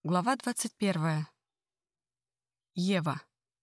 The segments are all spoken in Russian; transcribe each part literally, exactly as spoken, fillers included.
Глава двадцать первая. Ева.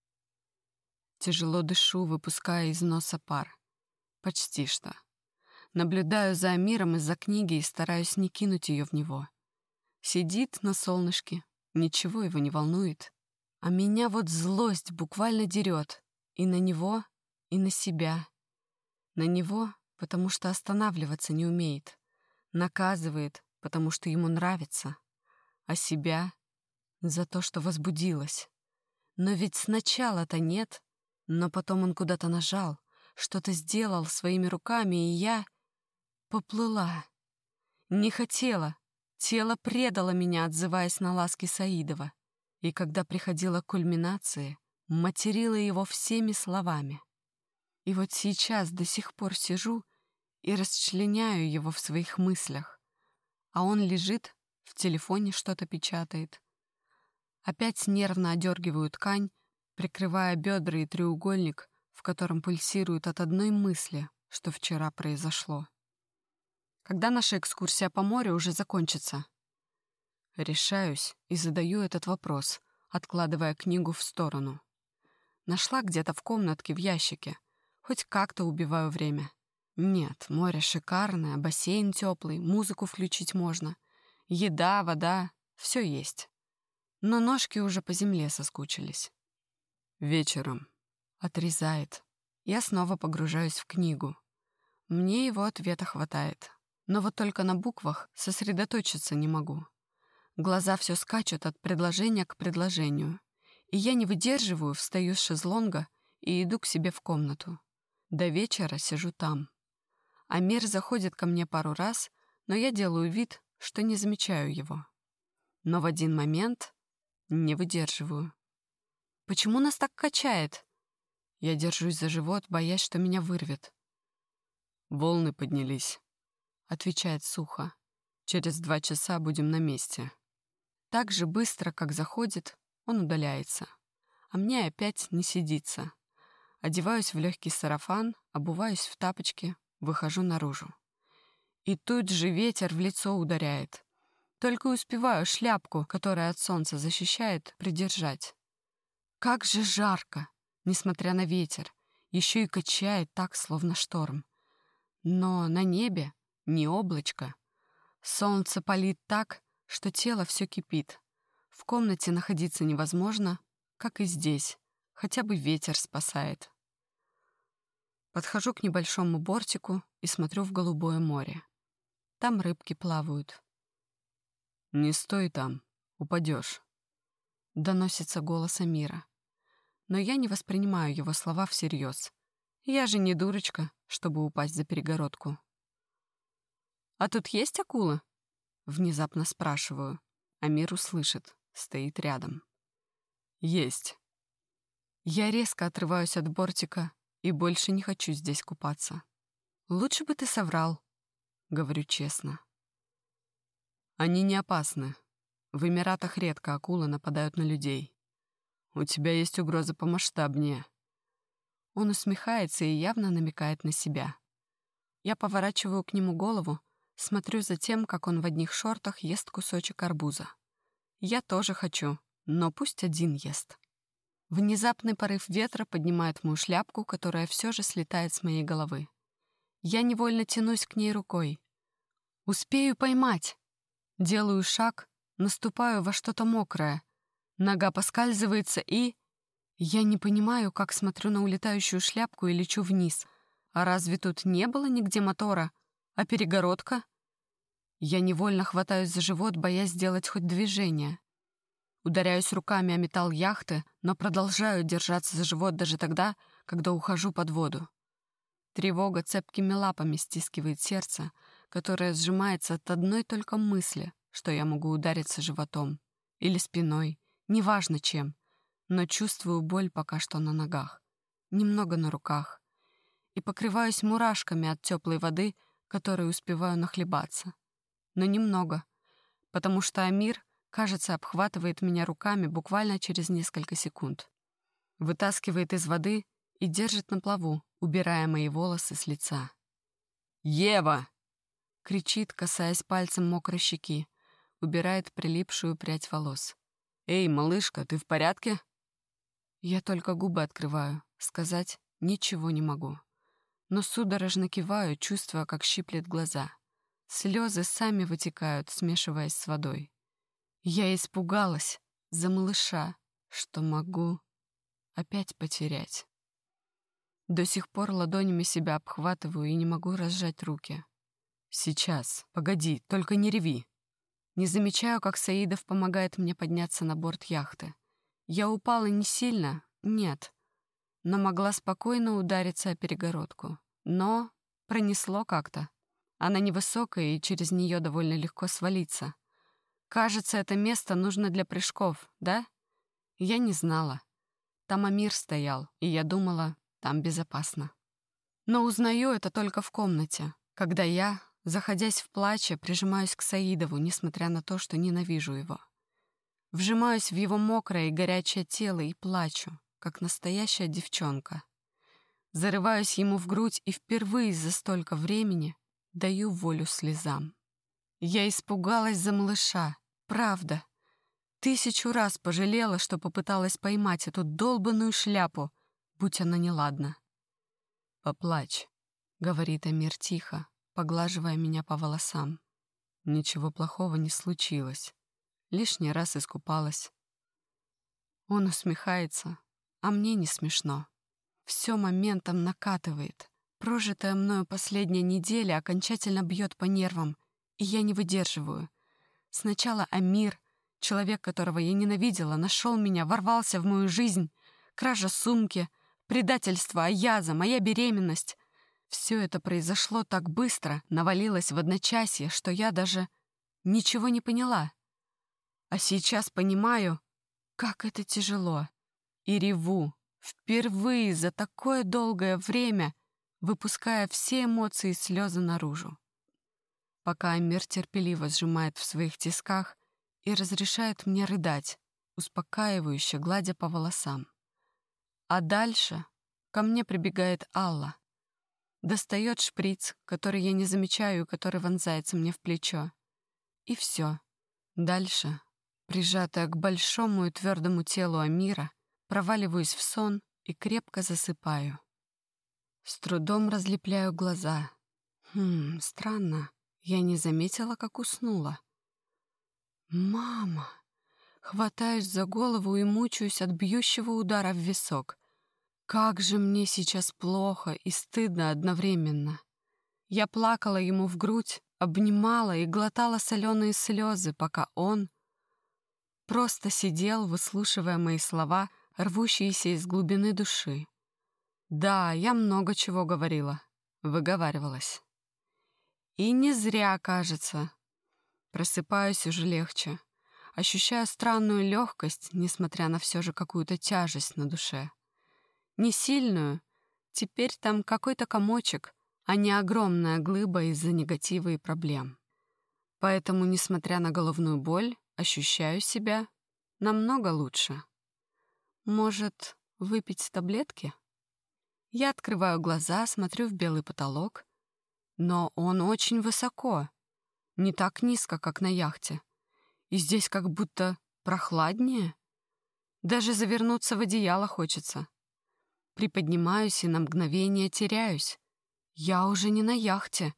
Тяжело дышу, выпуская из носа пар. Почти что. Наблюдаю за Амиром из-за книги и стараюсь не кинуть ее в него. Сидит на солнышке, ничего его не волнует. А меня вот злость буквально дерет. И на него, и на себя. На него, потому что останавливаться не умеет. Наказывает, потому что ему нравится. А себя за то, что возбудилась. Но ведь сначала-то нет, но потом он куда-то нажал, что-то сделал своими руками, и я поплыла. Не хотела, тело предало меня, отзываясь на ласки Саидова. И когда приходила к кульминации, материла его всеми словами. И вот сейчас до сих пор сижу и расчленяю его в своих мыслях, а он лежит, в телефоне что-то печатает. Опять нервно одергиваю ткань, прикрывая бедра и треугольник, в котором пульсирует от одной мысли, что вчера произошло. Когда наша экскурсия по морю уже закончится? Решаюсь и задаю этот вопрос, откладывая книгу в сторону. Нашла где-то в комнатке в ящике. Хоть как-то убиваю время. Нет, море шикарное, бассейн теплый, музыку включить можно. Еда, вода, все есть. Но ножки уже по земле соскучились. Вечером. Отрезает. Я снова погружаюсь в книгу. Мне его ответа хватает. Но вот только на буквах сосредоточиться не могу. Глаза все скачут от предложения к предложению. И я не выдерживаю, встаю с шезлонга и иду к себе в комнату. До вечера сижу там. Амир заходит ко мне пару раз, но я делаю вид, что не замечаю его. Но в один момент не выдерживаю. Почему нас так качает? Я держусь за живот, боясь, что меня вырвет. Волны поднялись, отвечает сухо. Через два часа будем на месте. Так же быстро, как заходит, он удаляется. А мне опять не сидится. Одеваюсь в легкий сарафан, обуваюсь в тапочки, выхожу наружу. И тут же ветер в лицо ударяет. Только успеваю шляпку, которая от солнца защищает, придержать. Как же жарко, несмотря на ветер. Еще и качает так, словно шторм. Но на небе не облачко. Солнце палит так, что тело все кипит. В комнате находиться невозможно, как и здесь. Хотя бы ветер спасает. Подхожу к небольшому бортику и смотрю в голубое море. Там рыбки плавают. «Не стой там, упадешь», — доносится голос Амира. Но я не воспринимаю его слова всерьез. Я же не дурочка, чтобы упасть за перегородку. «А тут есть акула?» — внезапно спрашиваю. Амир услышит, стоит рядом. «Есть». Я резко отрываюсь от бортика и больше не хочу здесь купаться. «Лучше бы ты соврал», — говорю честно. Они не опасны. В Эмиратах редко акулы нападают на людей. У тебя есть угроза помасштабнее. Он усмехается и явно намекает на себя. Я поворачиваю к нему голову, смотрю за тем, как он в одних шортах ест кусочек арбуза. Я тоже хочу, но пусть один ест. Внезапный порыв ветра поднимает мою шляпку, которая все же слетает с моей головы. Я невольно тянусь к ней рукой. Успею поймать. Делаю шаг, наступаю во что-то мокрое. Нога поскальзывается и... Я не понимаю, как смотрю на улетающую шляпку и лечу вниз. А разве тут не было нигде мотора? А перегородка? Я невольно хватаюсь за живот, боясь сделать хоть движение. Ударяюсь руками о металл яхты, но продолжаю держаться за живот даже тогда, когда ухожу под воду. Тревога цепкими лапами стискивает сердце, которое сжимается от одной только мысли, что я могу удариться животом или спиной, неважно чем, но чувствую боль пока что на ногах, немного на руках, и покрываюсь мурашками от теплой воды, которой успеваю нахлебаться. Но немного, потому что Амир, кажется, обхватывает меня руками буквально через несколько секунд. Вытаскивает из воды и держит на плаву, убирая мои волосы с лица. «Ева!» — кричит, касаясь пальцем мокрой щеки. убирает прилипшую прядь волос. «Эй, малышка, ты в порядке?» Я только губы открываю, сказать ничего не могу. Но судорожно киваю, чувствуя, как щиплет глаза. Слезы сами вытекают, смешиваясь с водой. Я испугалась за малыша, что могу опять потерять. До сих пор ладонями себя обхватываю и не могу разжать руки. «Сейчас, погоди, только не реви». Не замечаю, как Саидов помогает мне подняться на борт яхты. Я упала не сильно, нет, но могла спокойно удариться о перегородку. Но пронесло как-то. Она невысокая, и через нее довольно легко свалиться. Кажется, это место нужно для прыжков, да? Я не знала. Там Амир стоял, и я думала, там безопасно. Но узнаю это только в комнате, когда я, заходясь в плаче, прижимаюсь к Саидову, несмотря на то, что ненавижу его. Вжимаюсь в его мокрое и горячее тело и плачу, как настоящая девчонка. Зарываюсь ему в грудь и впервые за столько времени даю волю слезам. Я испугалась за малыша, правда. Тысячу раз пожалела, что попыталась поймать эту долбаную шляпу, будь она неладна. «Поплачь», — говорит Амир тихо, поглаживая меня по волосам. Ничего плохого не случилось. Лишний раз искупалась. Он усмехается, а мне не смешно. Все моментом накатывает. Прожитая мною последняя неделя окончательно бьет по нервам, и я не выдерживаю. Сначала Амир, человек, которого я ненавидела, нашел меня, ворвался в мою жизнь. Кража сумки, предательство Аяза, моя беременность. Все это произошло так быстро, навалилось в одночасье, что я даже ничего не поняла. А сейчас понимаю, как это тяжело. И реву, впервые за такое долгое время, выпуская все эмоции и слезы наружу. Пока Амир терпеливо сжимает в своих тисках и разрешает мне рыдать, успокаивающе гладя по волосам. А дальше ко мне прибегает Алла. Достает шприц, который я не замечаю и который вонзается мне в плечо. И все. Дальше, прижатая к большому и твердому телу Амира, проваливаюсь в сон и крепко засыпаю. С трудом разлепляю глаза. Хм, странно. Я не заметила, как уснула. «Мама!» Хватаюсь за голову и мучаюсь от бьющего удара в висок. Как же мне сейчас плохо и стыдно одновременно. Я плакала ему в грудь, обнимала и глотала соленые слезы, пока он просто сидел, выслушивая мои слова, рвущиеся из глубины души. Да, я много чего говорила, выговаривалась. И не зря, кажется. Просыпаюсь уже легче. Ощущаю странную легкость, несмотря на все же какую-то тяжесть на душе. Не сильную, теперь там какой-то комочек, а не огромная глыба из-за негатива и проблем. Поэтому, несмотря на головную боль, ощущаю себя намного лучше. Может, выпить таблетки? Я открываю глаза, смотрю в белый потолок, но он очень высоко, не так низко, как на яхте. И здесь как будто прохладнее. Даже завернуться в одеяло хочется. Приподнимаюсь и на мгновение теряюсь. Я уже не на яхте.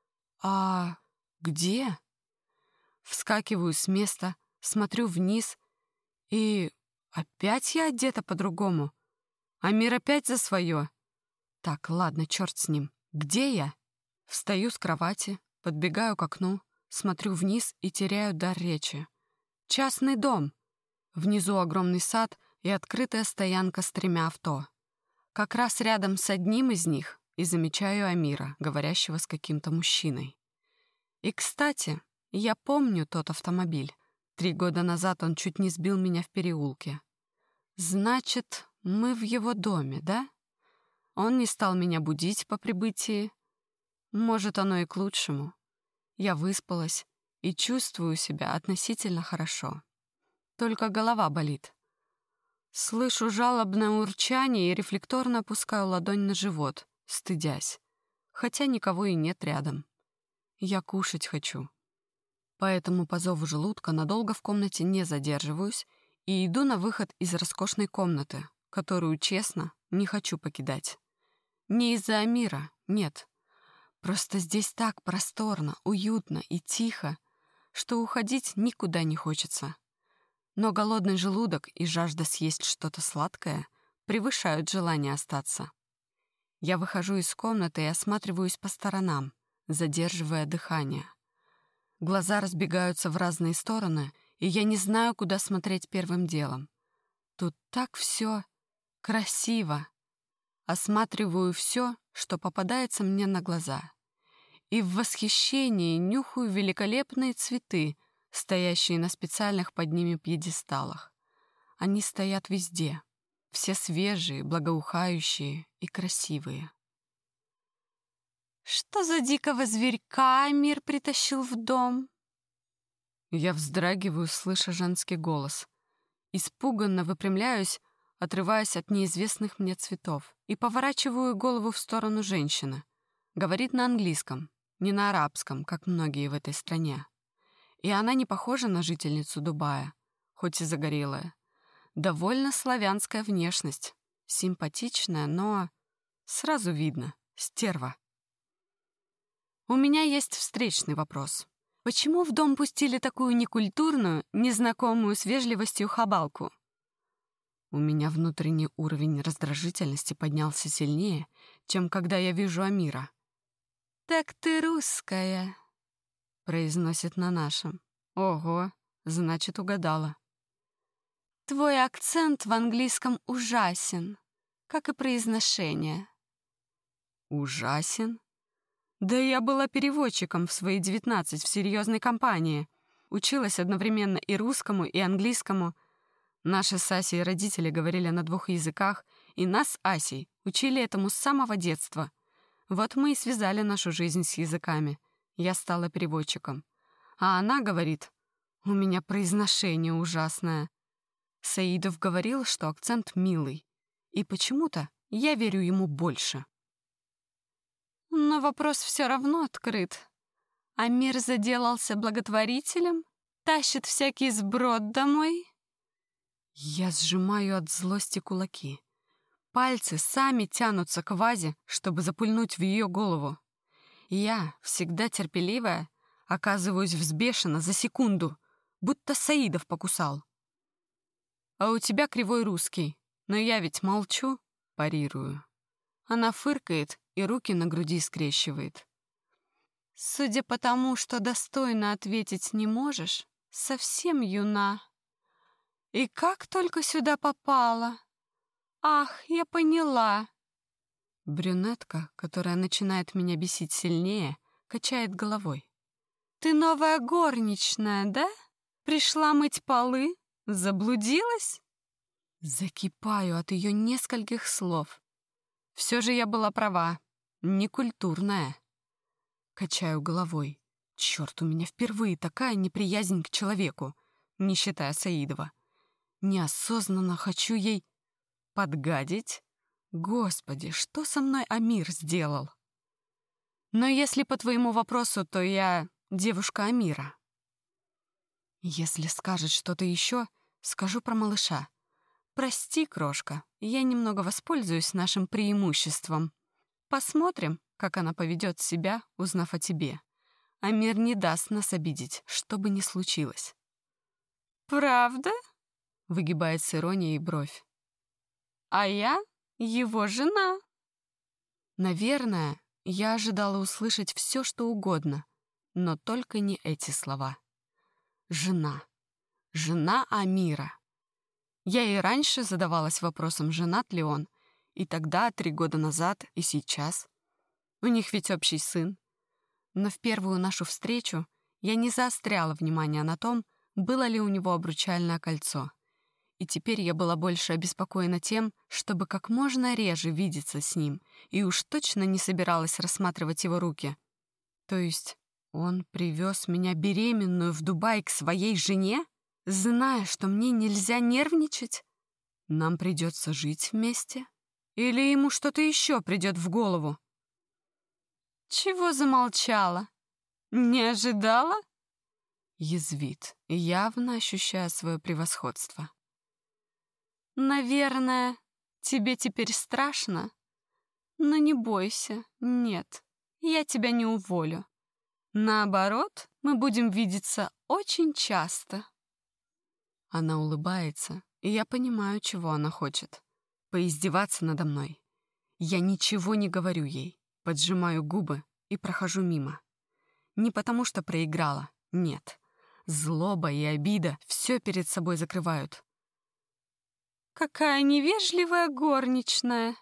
А где? Вскакиваю с места, смотрю вниз, и опять я одета по-другому. Амир опять за свое. Так, ладно, черт с ним. Где я? Встаю с кровати, подбегаю к окну, смотрю вниз и теряю дар речи. Частный дом. Внизу огромный сад и открытая стоянка с тремя авто. Как раз рядом с одним из них и замечаю Амира, говорящего с каким-то мужчиной. И, кстати, я помню тот автомобиль. Три года назад он чуть не сбил меня в переулке. Значит, мы в его доме, да? Он не стал меня будить по прибытии. Может, оно и к лучшему. Я выспалась и чувствую себя относительно хорошо. Только голова болит. Слышу жалобное урчание и рефлекторно опускаю ладонь на живот, стыдясь. Хотя никого и нет рядом. Я кушать хочу. Поэтому по зову желудка надолго в комнате не задерживаюсь и иду на выход из роскошной комнаты, которую, честно, не хочу покидать. Не из-за Амира, нет. Просто здесь так просторно, уютно и тихо, что уходить никуда не хочется. Но голодный желудок и жажда съесть что-то сладкое превышают желание остаться. Я выхожу из комнаты и осматриваюсь по сторонам, задерживая дыхание. Глаза разбегаются в разные стороны, и я не знаю, куда смотреть первым делом. Тут так все красиво. Осматриваю все, что попадается мне на глаза. И в восхищении нюхаю великолепные цветы, стоящие на специальных под ними пьедесталах. Они стоят везде. Все свежие, благоухающие и красивые. «Что за дикого зверька Амир притащил в дом?» Я вздрагиваю, слыша женский голос. Испуганно выпрямляюсь, отрываясь от неизвестных мне цветов, и поворачиваю голову в сторону женщины. Говорит на английском, не на арабском, как многие в этой стране. И она не похожа на жительницу Дубая, хоть и загорелая. Довольно славянская внешность, симпатичная, но сразу видно — стерва. У меня есть встречный вопрос. Почему в дом пустили такую некультурную, незнакомую с вежливостью хабалку? У меня внутренний уровень раздражительности поднялся сильнее, чем когда я вижу Амира. «Так ты русская», — произносит на нашем. Ого, значит, угадала. «Твой акцент в английском ужасен, как и произношение». «Ужасен? Да я была переводчиком в свои девятнадцать в серьезной компании. Училась одновременно и русскому, и английскому. Наши с Асей родители говорили на двух языках, и нас с Асей учили этому с самого детства. Вот мы и связали нашу жизнь с языками. Я стала переводчиком. А она говорит, у меня произношение ужасное. Саидов говорил, что акцент милый. И почему-то я верю ему больше. Но вопрос все равно открыт. Амир заделался благотворителем? Тащит всякий сброд домой? Я сжимаю от злости кулаки. Пальцы сами тянутся к вазе, чтобы запульнуть в ее голову. Я, всегда терпеливая, оказываюсь взбешена за секунду, будто Саидов покусал. «А у тебя кривой русский, но я ведь молчу», — парирую. Она фыркает и руки на груди скрещивает. «Судя по тому, что достойно ответить не можешь, совсем юна. И как только сюда попала? Ах, я поняла». Брюнетка, которая начинает меня бесить сильнее, качает головой. «Ты новая горничная, да? Пришла мыть полы? Заблудилась?» Закипаю от ее нескольких слов. Все же я была права, некультурная. Качаю головой. Черт, у меня впервые такая неприязнь к человеку, не считая Саидова. Неосознанно хочу ей подгадить. Господи, что со мной Амир сделал? Но если по твоему вопросу, то я девушка Амира. Если скажет что-то еще, скажу про малыша. Прости, крошка, я немного воспользуюсь нашим преимуществом. Посмотрим, как она поведет себя, узнав о тебе. Амир не даст нас обидеть, что бы ни случилось. «Правда?» — выгибает с иронией бровь. «А я его жена». Наверное, я ожидала услышать все, что угодно, но только не эти слова. Жена. Жена Амира. Я и раньше задавалась вопросом, женат ли он, и тогда, три года назад, и сейчас. У них ведь общий сын. Но в первую нашу встречу я не заостряла внимание на том, было ли у него обручальное кольцо. И теперь я была больше обеспокоена тем, чтобы как можно реже видеться с ним, и уж точно не собиралась рассматривать его руки. То есть он привез меня беременную в Дубай к своей жене, зная, что мне нельзя нервничать? Нам придется жить вместе? Или ему что-то еще придет в голову? Чего замолчала? Не ожидала? Язвит, явно ощущая свое превосходство. «Наверное, тебе теперь страшно? Но не бойся, нет, я тебя не уволю. Наоборот, мы будем видеться очень часто». Она улыбается, и я понимаю, чего она хочет. Поиздеваться надо мной. Я ничего не говорю ей, поджимаю губы и прохожу мимо. Не потому что проиграла, нет. Злоба и обида все перед собой закрывают. «Какая невежливая горничная!»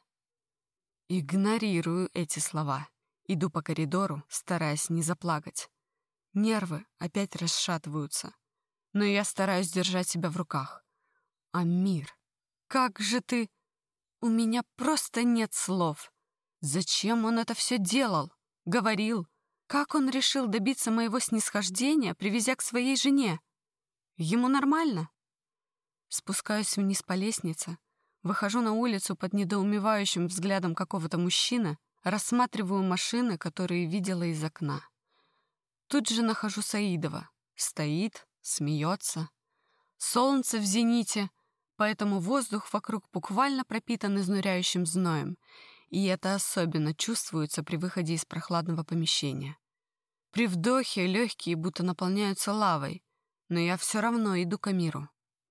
Игнорирую эти слова. Иду по коридору, стараясь не заплакать. Нервы опять расшатываются, но я стараюсь держать себя в руках. «Амир, как же ты...» У меня просто нет слов. Зачем он это все делал? Говорил. Как он решил добиться моего снисхождения, привезя к своей жене? Ему нормально? Спускаюсь вниз по лестнице, выхожу на улицу под недоумевающим взглядом какого-то мужчины, рассматриваю машины, которые видела из окна. Тут же нахожу Саидова. Стоит, смеется. Солнце в зените, поэтому воздух вокруг буквально пропитан изнуряющим зноем, и это особенно чувствуется при выходе из прохладного помещения. При вдохе легкие будто наполняются лавой, но я все равно иду к Амиру.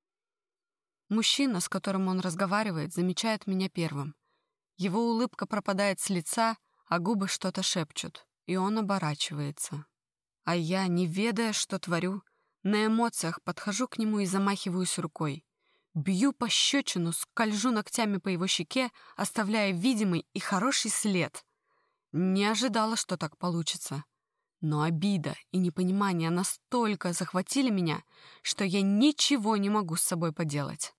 Мужчина, с которым он разговаривает, замечает меня первым. Его улыбка пропадает с лица, а губы что-то шепчут, и он оборачивается. А я, не ведая, что творю, на эмоциях подхожу к нему и замахиваюсь рукой. Бью пощечину, скольжу ногтями по его щеке, оставляя видимый и хороший след. Не ожидала, что так получится. Но обида и непонимание настолько захватили меня, что я ничего не могу с собой поделать.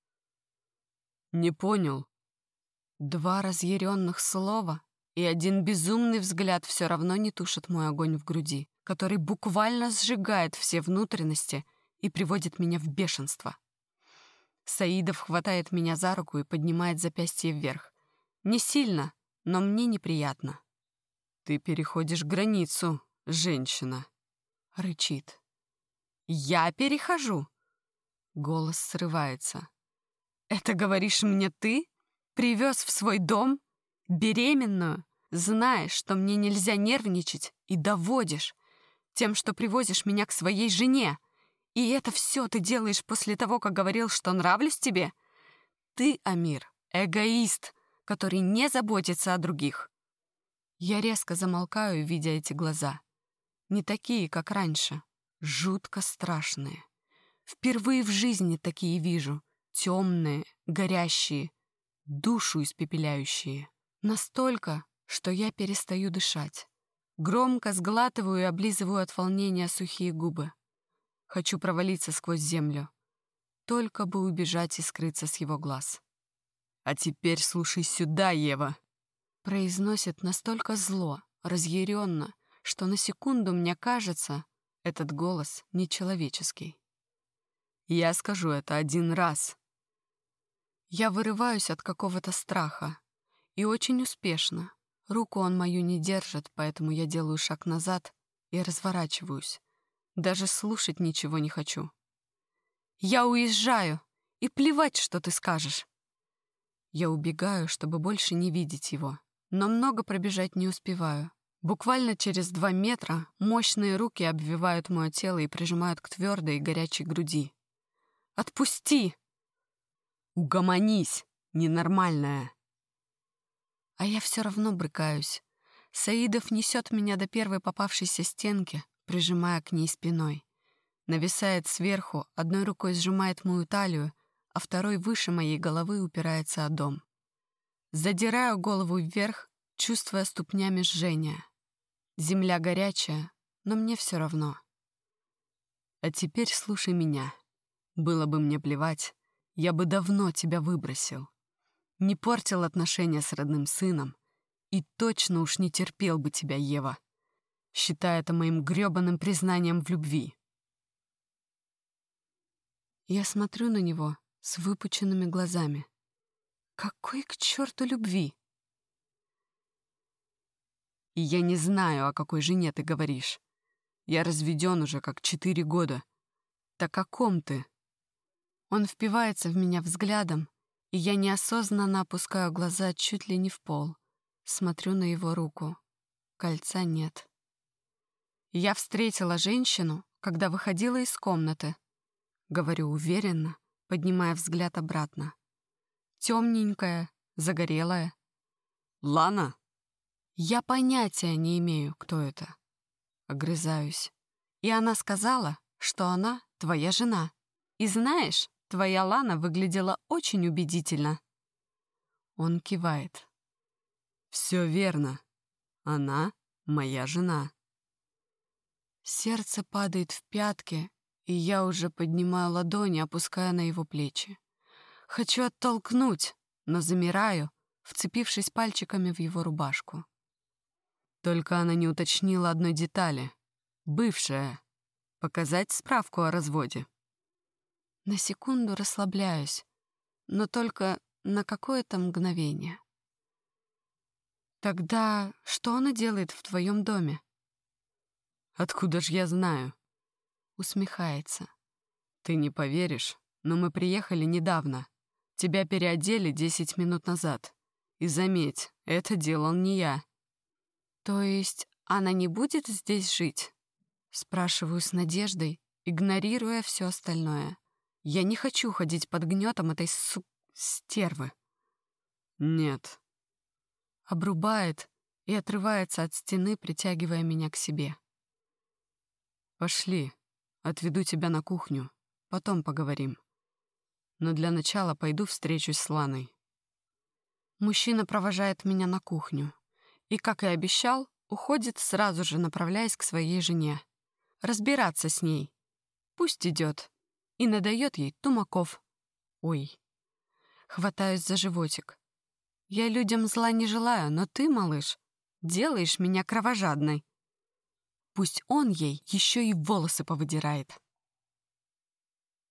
«Не понял». Два разъяренных слова и один безумный взгляд все равно не тушат мой огонь в груди, который буквально сжигает все внутренности и приводит меня в бешенство. Саидов хватает меня за руку и поднимает запястье вверх. Не сильно, но мне неприятно. «Ты переходишь границу, женщина», — рычит. «Я перехожу?» Голос срывается. «Это говоришь мне ты? Привез в свой дом? Беременную? Знаешь, что мне нельзя нервничать, и доводишь тем, что привозишь меня к своей жене. И это все ты делаешь после того, как говорил, что нравлюсь тебе? Ты, Амир, эгоист, который не заботится о других». Я резко замолкаю, видя эти глаза. Не такие, как раньше. Жутко страшные. Впервые в жизни такие вижу. Темные, горящие, душу испепеляющие. Настолько, что я перестаю дышать. Громко сглатываю и облизываю от волнения сухие губы. Хочу провалиться сквозь землю. Только бы убежать и скрыться с его глаз. «А теперь слушай сюда, Ева!» Произносит настолько зло, разъяренно, что на секунду мне кажется, этот голос нечеловеческий. «Я скажу это один раз». Я вырываюсь от какого-то страха. И очень успешно. Руку он мою не держит, поэтому я делаю шаг назад и разворачиваюсь. Даже слушать ничего не хочу. «Я уезжаю, и плевать, что ты скажешь». Я убегаю, чтобы больше не видеть его, но много пробежать не успеваю. Буквально через два метра мощные руки обвивают мое тело и прижимают к твердой и горячей груди. «Отпусти!» «Угомонись, ненормальная!» А я все равно брыкаюсь. Саидов несет меня до первой попавшейся стенки, прижимая к ней спиной. Нависает сверху, одной рукой сжимает мою талию, а второй выше моей головы упирается о дом. Задираю голову вверх, чувствуя ступнями жжения. Земля горячая, но мне все равно. «А теперь слушай меня. Было бы мне плевать, я бы давно тебя выбросил. Не портил отношения с родным сыном и точно уж не терпел бы тебя, Ева, считая это моим грёбаным признанием в любви». Я смотрю на него с выпученными глазами. Какой к черту любви? «И я не знаю, о какой жене ты говоришь. Я разведен уже как четыре года, Так о ком ты? Он впивается в меня взглядом, и я неосознанно опускаю глаза чуть ли не в пол. Смотрю на его руку. Кольца нет. Я встретила женщину, когда выходила из комнаты. Говорю уверенно, поднимая взгляд обратно. Темненькая, загорелая. Лана? Я понятия не имею, кто это. Огрызаюсь. И она сказала, что она твоя жена. И знаешь, твоя Лана выглядела очень убедительно. Он кивает. Все верно. Она моя жена. Сердце падает в пятки, и я уже поднимаю ладони, опуская на его плечи. Хочу оттолкнуть, но замираю, вцепившись пальчиками в его рубашку. Только она не уточнила одной детали. Бывшая. Показать справку о разводе. На секунду расслабляюсь, но только на какое-то мгновение. Тогда что она делает в твоем доме? Откуда ж я знаю? Усмехается. Ты не поверишь, но мы приехали недавно. Тебя переодели десять минут назад. И заметь, это делал не я. То есть она не будет здесь жить? Спрашиваю с надеждой, игнорируя все остальное. Я не хочу ходить под гнетом этой су... стервы. Нет. Обрубает и отрывается от стены, притягивая меня к себе. Пошли, отведу тебя на кухню, потом поговорим. Но для начала пойду встречусь с Ланой. Мужчина провожает меня на кухню и, как и обещал, уходит, сразу же направляясь к своей жене. Разбираться с ней. Пусть идет. И надает ей тумаков. Ой. Хватаюсь за животик. Я людям зла не желаю, но ты, малыш, делаешь меня кровожадной. Пусть он ей еще и волосы повыдирает.